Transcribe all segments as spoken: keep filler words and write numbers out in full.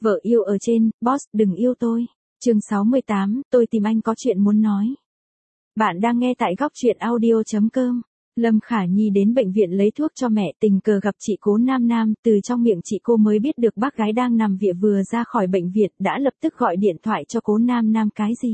Vợ yêu ở trên, boss đừng yêu tôi. Chương sáu mươi tám, tôi tìm anh có chuyện muốn nói. Bạn đang nghe tại góc truyện audio chấm com. Lâm Khả Nhi đến bệnh viện lấy thuốc cho mẹ, tình cờ gặp chị Cố Nam Nam, từ trong miệng chị cô mới biết được bác gái đang nằm viện vừa ra khỏi bệnh viện, đã lập tức gọi điện thoại cho Cố Nam Nam. Cái gì?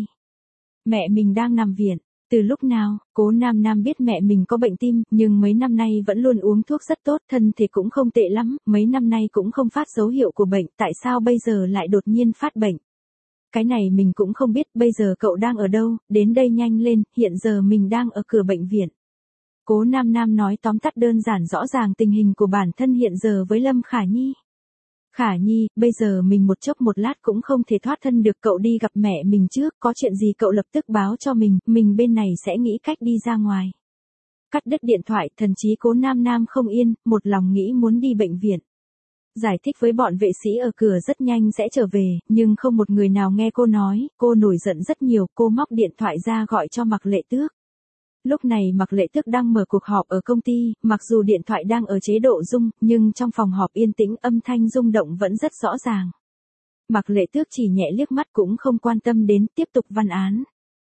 Mẹ mình đang nằm viện. Từ lúc nào? Cố Nam Nam biết mẹ mình có bệnh tim, nhưng mấy năm nay vẫn luôn uống thuốc rất tốt, thân thể cũng không tệ lắm, mấy năm nay cũng không phát dấu hiệu của bệnh, tại sao bây giờ lại đột nhiên phát bệnh? Cái này mình cũng không biết, bây giờ cậu đang ở đâu, đến đây nhanh lên, hiện giờ mình đang ở cửa bệnh viện. Cố Nam Nam nói tóm tắt đơn giản rõ ràng tình hình của bản thân hiện giờ với Lâm Khả Nhi. Khả Nhi, bây giờ mình một chốc một lát cũng không thể thoát thân được, cậu đi gặp mẹ mình trước, có chuyện gì cậu lập tức báo cho mình, mình bên này sẽ nghĩ cách đi ra ngoài. Cắt đứt điện thoại, thần trí Cố Nam Nam không yên, một lòng nghĩ muốn đi bệnh viện. Giải thích với bọn vệ sĩ ở cửa rất nhanh sẽ trở về, nhưng không một người nào nghe cô nói, cô nổi giận rất nhiều, cô móc điện thoại ra gọi cho Mạc Lệ Tước. Lúc này Mạc Lệ Tước đang mở cuộc họp ở công ty, mặc dù điện thoại đang ở chế độ rung, nhưng trong phòng họp yên tĩnh âm thanh rung động vẫn rất rõ ràng. Mạc Lệ Tước chỉ nhẹ liếc mắt cũng không quan tâm đến, tiếp tục văn án.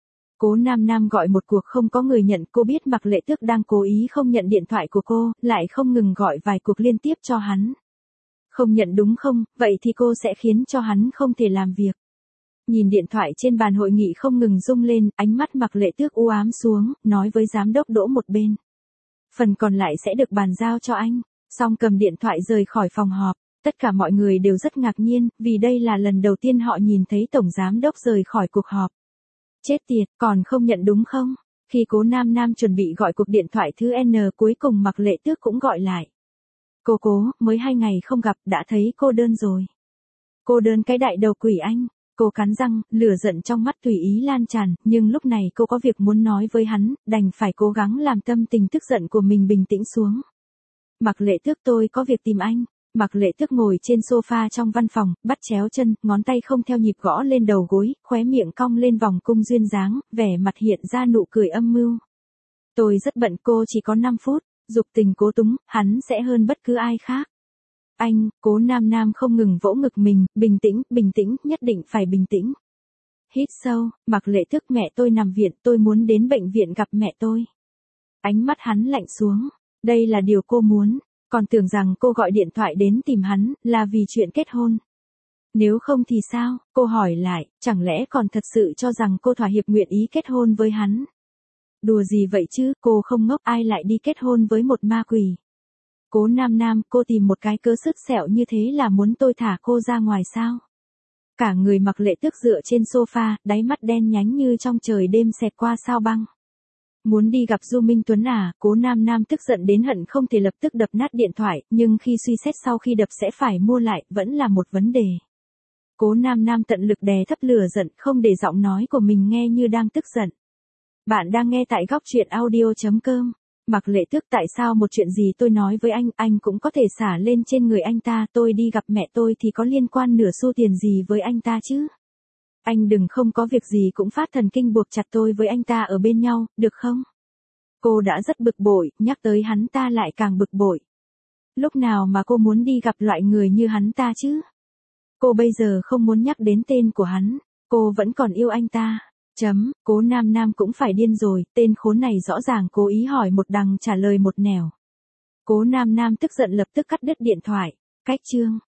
Cố Nam Nam gọi một cuộc không có người nhận, cô biết Mạc Lệ Tước đang cố ý không nhận điện thoại của cô, lại không ngừng gọi vài cuộc liên tiếp cho hắn. Không nhận đúng không, vậy thì cô sẽ khiến cho hắn không thể làm việc. Nhìn điện thoại trên bàn hội nghị không ngừng rung lên, ánh mắt Mạc Lệ Tước u ám xuống, nói với giám đốc đỗ một bên. Phần còn lại sẽ được bàn giao cho anh. Xong cầm điện thoại rời khỏi phòng họp. Tất cả mọi người đều rất ngạc nhiên, vì đây là lần đầu tiên họ nhìn thấy tổng giám đốc rời khỏi cuộc họp. Chết tiệt, còn không nhận đúng không? Khi Cố Nam Nam chuẩn bị gọi cuộc điện thoại thứ N, cuối cùng Mạc Lệ Tước cũng gọi lại. Cô Cố, mới hai ngày không gặp, đã thấy cô đơn rồi. Cô đơn cái đại đầu quỷ anh. Cô cắn răng, lửa giận trong mắt tùy ý lan tràn, nhưng lúc này cô có việc muốn nói với hắn, đành phải cố gắng làm tâm tình tức giận của mình bình tĩnh xuống. Mạc Lệ Tước, tôi có việc tìm anh. Mạc Lệ Tước ngồi trên sofa trong văn phòng, bắt chéo chân, ngón tay không theo nhịp gõ lên đầu gối, khóe miệng cong lên vòng cung duyên dáng, vẻ mặt hiện ra nụ cười âm mưu. Tôi rất bận, cô chỉ có năm phút, dục tình cố túng, hắn sẽ hơn bất cứ ai khác. Anh, Cố Nam Nam không ngừng vỗ ngực mình, bình tĩnh, bình tĩnh, nhất định phải bình tĩnh. Hít sâu, Mạc Lệ Tước, mẹ tôi nằm viện, tôi muốn đến bệnh viện gặp mẹ tôi. Ánh mắt hắn lạnh xuống, đây là điều cô muốn, còn tưởng rằng cô gọi điện thoại đến tìm hắn, là vì chuyện kết hôn. Nếu không thì sao, cô hỏi lại, chẳng lẽ còn thật sự cho rằng cô thỏa hiệp nguyện ý kết hôn với hắn? Đùa gì vậy chứ, cô không ngốc, ai lại đi kết hôn với một ma quỷ? Cố Nam Nam, cô tìm một cái cớ sứt sẹo như thế là muốn tôi thả cô ra ngoài sao? Cả người Mạc Lệ Tước dựa trên sofa, đáy mắt đen nhánh như trong trời đêm xẹt qua sao băng. Muốn đi gặp Du Minh Tuấn à? Cố Nam Nam tức giận đến hận không thể lập tức đập nát điện thoại, nhưng khi suy xét sau khi đập sẽ phải mua lại, vẫn là một vấn đề. Cố Nam Nam tận lực đè thấp lửa giận, không để giọng nói của mình nghe như đang tức giận. Bạn đang nghe tại góc truyện audio chấm com. Mạc Lệ Tước, tại sao một chuyện gì tôi nói với anh, anh cũng có thể xả lên trên người anh ta, tôi đi gặp mẹ tôi thì có liên quan nửa xu tiền gì với anh ta chứ? Anh đừng không có việc gì cũng phát thần kinh buộc chặt tôi với anh ta ở bên nhau, được không? Cô đã rất bực bội, nhắc tới hắn ta lại càng bực bội. Lúc nào mà cô muốn đi gặp loại người như hắn ta chứ? Cô bây giờ không muốn nhắc đến tên của hắn, cô vẫn còn yêu anh ta. Chấm, Cố Nam Nam cũng phải điên rồi, tên khốn này rõ ràng cố ý hỏi một đằng trả lời một nẻo. Cố Nam Nam tức giận lập tức cắt đứt điện thoại. Cách chương